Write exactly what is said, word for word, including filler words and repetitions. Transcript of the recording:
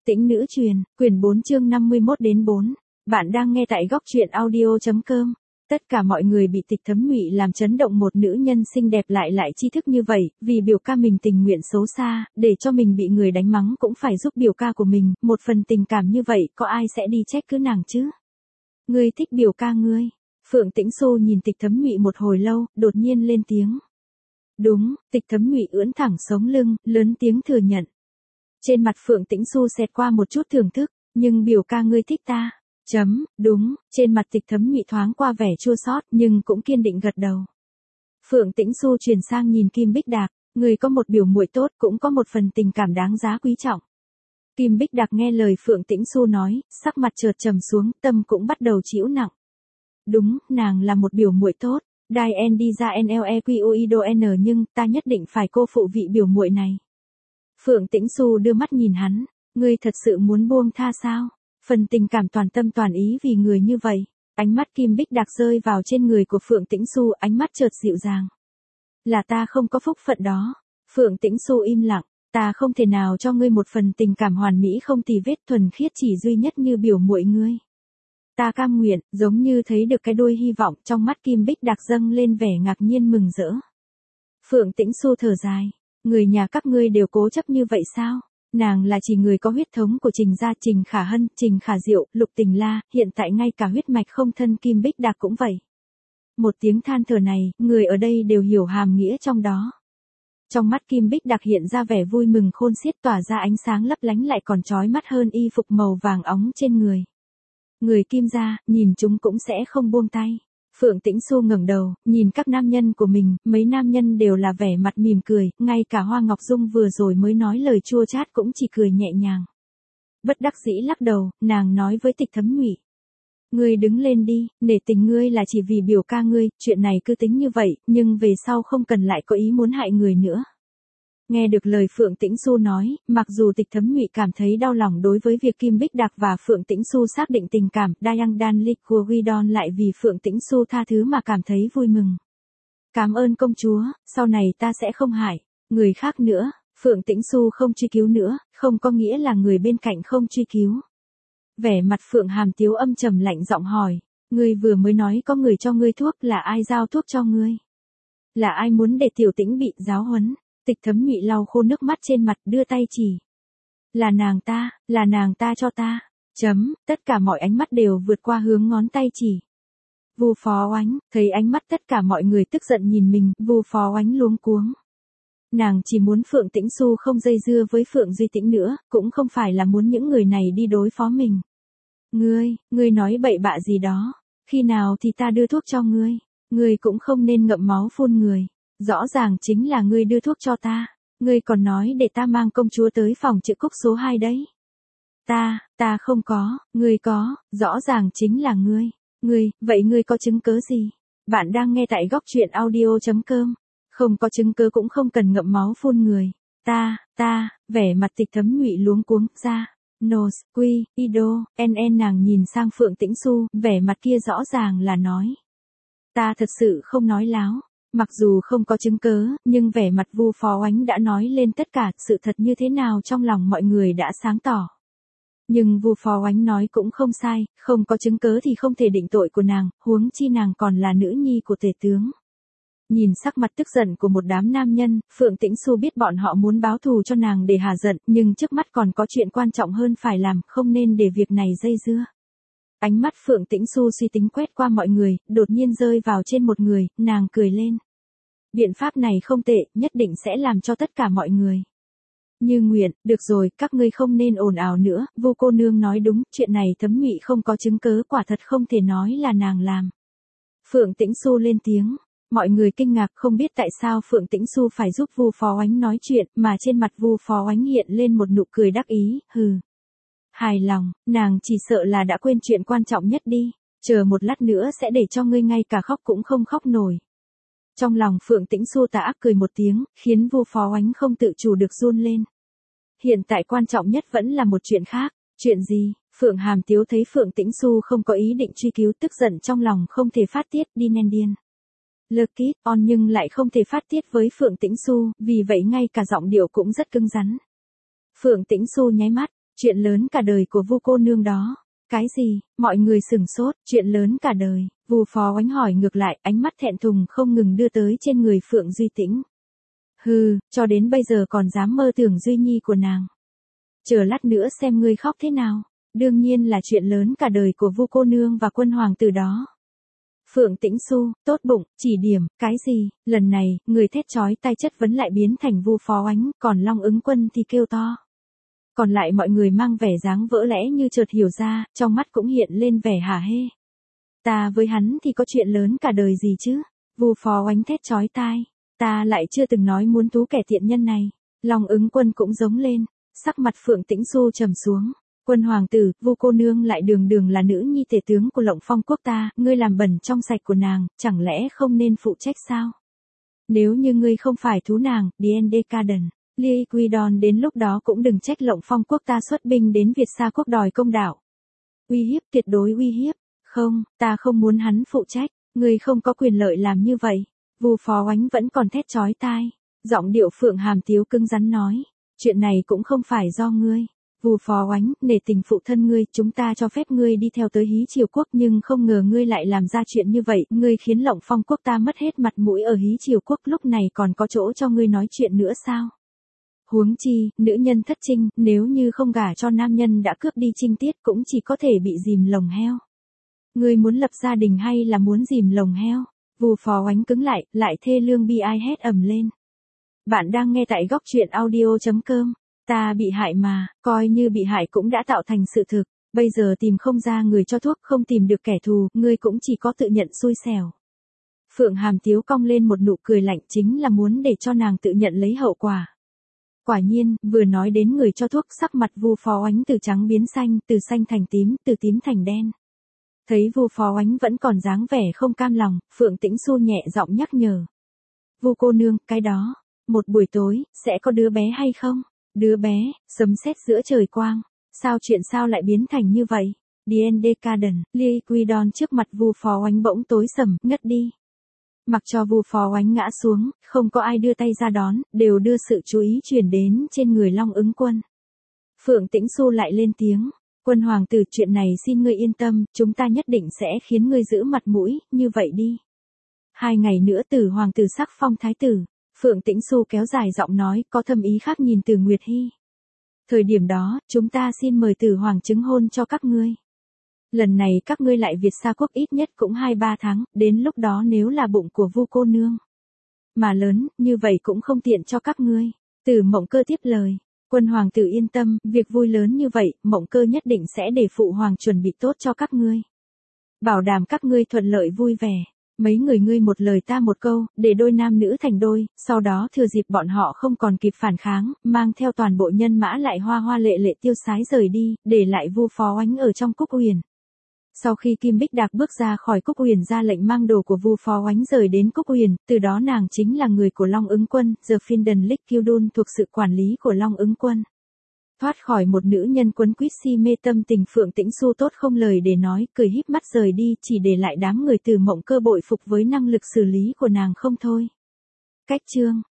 Tĩnh nữ truyền, quyển bốn chương năm mươi mốt đến bốn. Bạn đang nghe tại góc truyện audio.com. Tất cả mọi người bị Tịch Thấm Nhụy làm chấn động, một nữ nhân xinh đẹp lại lại tri thức như vậy, vì biểu ca mình tình nguyện xấu xa, để cho mình bị người đánh mắng cũng phải giúp biểu ca của mình, một phần tình cảm như vậy, có ai sẽ đi trách cứ nàng chứ? Ngươi thích biểu ca ngươi. Phượng Tĩnh Xu nhìn Tịch Thấm Nhụy một hồi lâu, đột nhiên lên tiếng. Đúng, Tịch Thấm Nhụy ưỡn thẳng sống lưng, lớn tiếng thừa nhận. Trên mặt Phượng Tĩnh Xu xẹt qua một chút thưởng thức, nhưng biểu ca ngươi thích ta. Chấm, đúng, trên mặt Tịch Thấm Nhụy thoáng qua vẻ chua xót, nhưng cũng kiên định gật đầu. Phượng Tĩnh Xu chuyển sang nhìn Kim Bích Đạc, người có một biểu muội tốt, cũng có một phần tình cảm đáng giá quý trọng. Kim Bích Đạc nghe lời Phượng Tĩnh Xu nói, sắc mặt chợt trầm xuống, tâm cũng bắt đầu chịu nặng. Đúng, nàng là một biểu muội tốt, Đai en đi ra en lờ e quy o i đô en nhưng ta nhất định phải cô phụ vị biểu muội này. Phượng Tĩnh Xu đưa mắt nhìn hắn, ngươi thật sự muốn buông tha sao? Phần tình cảm toàn tâm toàn ý vì người như vậy. Ánh mắt Kim Bích Đạc rơi vào trên người của Phượng Tĩnh Xu, ánh mắt chợt dịu dàng. Là ta không có phúc phận đó. Phượng Tĩnh Xu im lặng, ta không thể nào cho ngươi một phần tình cảm hoàn mỹ không tì vết thuần khiết chỉ duy nhất như biểu muội ngươi. Ta cam nguyện, giống như thấy được cái đuôi hy vọng, trong mắt Kim Bích Đạc dâng lên vẻ ngạc nhiên mừng rỡ. Phượng Tĩnh Xu thở dài. Người nhà các ngươi đều cố chấp như vậy sao? Nàng là chỉ người có huyết thống của Trình gia, Trình Khả Hân, Trình Khả Diệu, Lục Tình La, hiện tại ngay cả huyết mạch không thân Kim Bích Đạc cũng vậy. Một tiếng than thở này, người ở đây đều hiểu hàm nghĩa trong đó. Trong mắt Kim Bích Đạc hiện ra vẻ vui mừng khôn xiết, tỏa ra ánh sáng lấp lánh lại còn chói mắt hơn y phục màu vàng óng trên người. Người Kim gia, nhìn chúng cũng sẽ không buông tay. Phượng Tĩnh Xu ngẩng đầu, nhìn các nam nhân của mình, mấy nam nhân đều là vẻ mặt mỉm cười, ngay cả Hoa Ngọc Dung vừa rồi mới nói lời chua chát cũng chỉ cười nhẹ nhàng. Bất đắc dĩ lắc đầu, nàng nói với Tịch Thấm Nhụy. Ngươi đứng lên đi, nể tình ngươi là chỉ vì biểu ca ngươi, chuyện này cứ tính như vậy, nhưng về sau không cần lại có ý muốn hại người nữa. Nghe được lời Phượng Tĩnh Xu nói, mặc dù Tịch Thấm Nhụy cảm thấy đau lòng đối với việc Kim Bích Đạc và Phượng Tĩnh Xu xác định tình cảm, Dayang Dan Lik Guidon lại vì Phượng Tĩnh Xu tha thứ mà cảm thấy vui mừng. Cảm ơn công chúa, sau này ta sẽ không hại người khác nữa. Phượng Tĩnh Xu không truy cứu nữa, không có nghĩa là người bên cạnh không truy cứu. Vẻ mặt Phượng Hàm Tiếu âm trầm lạnh giọng hỏi, ngươi vừa mới nói có người cho ngươi thuốc, là ai giao thuốc cho ngươi? Là ai muốn để Tiểu Tĩnh bị giáo huấn? Tịch Thấm Nhụy lau khô nước mắt trên mặt, đưa tay chỉ. Là nàng ta, là nàng ta cho ta. Chấm, tất cả mọi ánh mắt đều vượt qua hướng ngón tay chỉ. Vu Phó Oánh, thấy ánh mắt tất cả mọi người tức giận nhìn mình, Vu Phó Oánh luống cuống. Nàng chỉ muốn Phượng Tĩnh Xu không dây dưa với Phượng Duy Tĩnh nữa, cũng không phải là muốn những người này đi đối phó mình. Ngươi, ngươi nói bậy bạ gì đó, khi nào thì ta đưa thuốc cho ngươi, ngươi cũng không nên ngậm máu phun người. Rõ ràng chính là ngươi đưa thuốc cho ta, ngươi còn nói để ta mang công chúa tới phòng chữa cúc số hai đấy. Ta, ta không có, ngươi có, rõ ràng chính là ngươi. Ngươi, vậy ngươi có chứng cớ gì? Bạn đang nghe tại góc truyện audio.com. Không có chứng cớ cũng không cần ngậm máu phun người. Ta, ta, vẻ mặt Tịch Thấm Nhụy luống cuống ra. Nos, quy, ido, en nàng nhìn sang Phượng Tĩnh Xu, vẻ mặt kia rõ ràng là nói. Ta thật sự không nói láo. Mặc dù không có chứng cớ, nhưng vẻ mặt Vu Phó Oánh đã nói lên tất cả, sự thật như thế nào trong lòng mọi người đã sáng tỏ. Nhưng Vu Phó Oánh nói cũng không sai, không có chứng cớ thì không thể định tội của nàng, huống chi nàng còn là nữ nhi của tể tướng. Nhìn sắc mặt tức giận của một đám nam nhân, Phượng Tĩnh Xu biết bọn họ muốn báo thù cho nàng để hả giận, nhưng trước mắt còn có chuyện quan trọng hơn phải làm, không nên để việc này dây dưa. Ánh mắt Phượng Tĩnh Xu suy tính quét qua mọi người, đột nhiên rơi vào trên một người, nàng cười lên. Biện pháp này không tệ, nhất định sẽ làm cho tất cả mọi người như nguyện. Được rồi, các ngươi không nên ồn ào nữa, Vu cô nương nói đúng, chuyện này Thấm Nhụy không có chứng cớ, quả thật không thể nói là nàng làm. Phượng Tĩnh Xu lên tiếng, mọi người kinh ngạc không biết tại sao Phượng Tĩnh Xu phải giúp Vu Phó Oánh nói chuyện, mà trên mặt Vu Phó Oánh hiện lên một nụ cười đắc ý, hừ. Hài lòng, nàng chỉ sợ là đã quên chuyện quan trọng nhất đi, chờ một lát nữa sẽ để cho ngươi ngay cả khóc cũng không khóc nổi. Trong lòng Phượng Tĩnh Xu tà ác cười một tiếng, khiến Vu Phó Oánh không tự chủ được run lên. Hiện tại quan trọng nhất vẫn là một chuyện khác. Chuyện gì? Phượng Hàm Tiếu thấy Phượng Tĩnh Xu không có ý định truy cứu, tức giận trong lòng không thể phát tiết, đi nên điên. Lucky on nhưng lại không thể phát tiết với Phượng Tĩnh Xu, vì vậy ngay cả giọng điệu cũng rất cứng rắn. Phượng Tĩnh Xu nháy mắt, Chuyện lớn cả đời của Vu cô nương đó. Cái gì? Mọi người sửng sốt, chuyện lớn cả đời. Vu Phó Oánh hỏi ngược lại, ánh mắt thẹn thùng không ngừng đưa tới trên người Phượng Duy Tĩnh. Hừ, cho đến bây giờ còn dám mơ tưởng Duy Nhi của nàng. Chờ lát nữa xem ngươi khóc thế nào. Đương nhiên là chuyện lớn cả đời của Vu cô nương và quân hoàng tử đó. Phượng Tĩnh Xu, tốt bụng, chỉ điểm, cái gì? Lần này, người thét chói tai chất vấn lại biến thành Vu Phó Oánh, còn Long Ứng Quân thì kêu to. Còn lại mọi người mang vẻ dáng vỡ lẽ như chợt hiểu ra, trong mắt cũng hiện lên vẻ hả hê. Ta với hắn thì có chuyện lớn cả đời gì chứ? Vu Phó Oánh thét chói tai. Ta lại chưa từng nói muốn tú kẻ tiện nhân này. Long Ứng Quân cũng giống lên. Sắc mặt Phượng Tĩnh Xu trầm xuống. Quân hoàng tử, Vu cô nương lại đường đường là nữ nhi tể tướng của Lộng Phong quốc ta, ngươi làm bẩn trong sạch của nàng, chẳng lẽ không nên phụ trách sao? Nếu như ngươi không phải thú nàng, Điên Đê Ca Đần, Ly Quy Đòn đến lúc đó cũng đừng trách Lộng Phong quốc ta xuất binh đến Việt Sa quốc đòi công đạo. Uy hiếp, tuyệt đối uy hiếp. Không, ta không muốn hắn phụ trách, ngươi không có quyền lợi làm như vậy. Vu Phó Oánh vẫn còn thét chói tai, giọng điệu Phượng Hàm Tiếu cứng rắn nói, chuyện này cũng không phải do ngươi. Vu Phó Oánh, nể tình phụ thân ngươi, chúng ta cho phép ngươi đi theo tới Hí Triều quốc, nhưng không ngờ ngươi lại làm ra chuyện như vậy, ngươi khiến Lộng Phong quốc ta mất hết mặt mũi ở Hí Triều quốc, lúc này còn có chỗ cho ngươi nói chuyện nữa sao? Huống chi, nữ nhân thất trinh, nếu như không gả cho nam nhân đã cướp đi trinh tiết cũng chỉ có thể bị dìm lồng heo. Ngươi muốn lập gia đình hay là muốn dìm lồng heo? Vu Phó Oánh cứng lại, lại thê lương bi ai hét ầm lên. Bạn đang nghe tại góc truyện audio chấm com. Ta bị hại mà, coi như bị hại cũng đã tạo thành sự thực, bây giờ tìm không ra người cho thuốc, không tìm được kẻ thù, ngươi cũng chỉ có tự nhận xui xẻo. Phượng Hàm Tiếu cong lên một nụ cười lạnh, chính là muốn để cho nàng tự nhận lấy hậu quả. Quả nhiên, vừa nói đến người cho thuốc, sắc mặt Vu Phó Oánh từ trắng biến xanh, từ xanh thành tím, từ tím thành đen. Thấy Vu Phó Oánh vẫn còn dáng vẻ không cam lòng, Phượng Tĩnh Xu nhẹ giọng nhắc nhở. Vu cô nương, cái đó, một buổi tối, sẽ có đứa bé hay không? Đứa bé, sấm sét giữa trời quang. Sao chuyện sao lại biến thành như vậy? Điên Đê Ca Đần, Ly Quy Đòn trước mặt Vu Phó Oánh bỗng tối sầm, ngất đi. Mặc cho Vu Phó Oánh ngã xuống, không có ai đưa tay ra đón, đều đưa sự chú ý chuyển đến trên người Long Ứng Quân. Phượng Tĩnh Xu lại lên tiếng. Quân hoàng tử, chuyện này xin ngươi yên tâm, chúng ta nhất định sẽ khiến ngươi giữ mặt mũi, như vậy đi. Hai ngày nữa Tử hoàng tử sắc phong thái tử. Phượng Tĩnh Xu kéo dài giọng nói, có thâm ý khác nhìn Từ Nguyệt Hy. Thời điểm đó, chúng ta xin mời Tử hoàng chứng hôn cho các ngươi. Lần này các ngươi lại Việt Sa quốc ít nhất cũng hai ba tháng, đến lúc đó nếu là bụng của Vu cô nương mà lớn, như vậy cũng không tiện cho các ngươi. Từ Mộng Cơ tiếp lời. Quân hoàng tử yên tâm, việc vui lớn như vậy, Mộng Cơ nhất định sẽ để phụ hoàng chuẩn bị tốt cho các ngươi. Bảo đảm các ngươi thuận lợi vui vẻ. Mấy người ngươi một lời ta một câu, để đôi nam nữ thành đôi, sau đó thừa dịp bọn họ không còn kịp phản kháng, mang theo toàn bộ nhân mã lại hoa hoa lệ lệ tiêu sái rời đi, để lại Vu Phó Oánh ở trong Cúc Uyển. Sau khi Kim Bích Đạc bước ra khỏi Cúc Uyển ra lệnh mang đồ của Vu Phó Oánh rời đến Cúc Uyển, từ đó nàng chính là người của Long Ứng Quân, giờ Phinden Lick Kyudun thuộc sự quản lý của Long Ứng Quân. Thoát khỏi một nữ nhân quấn quýt si mê tâm tình, Phượng Tĩnh Xu tốt không lời để nói, cười híp mắt rời đi, chỉ để lại đám người Từ Mộng Cơ bội phục với năng lực xử lý của nàng không thôi. Cách chương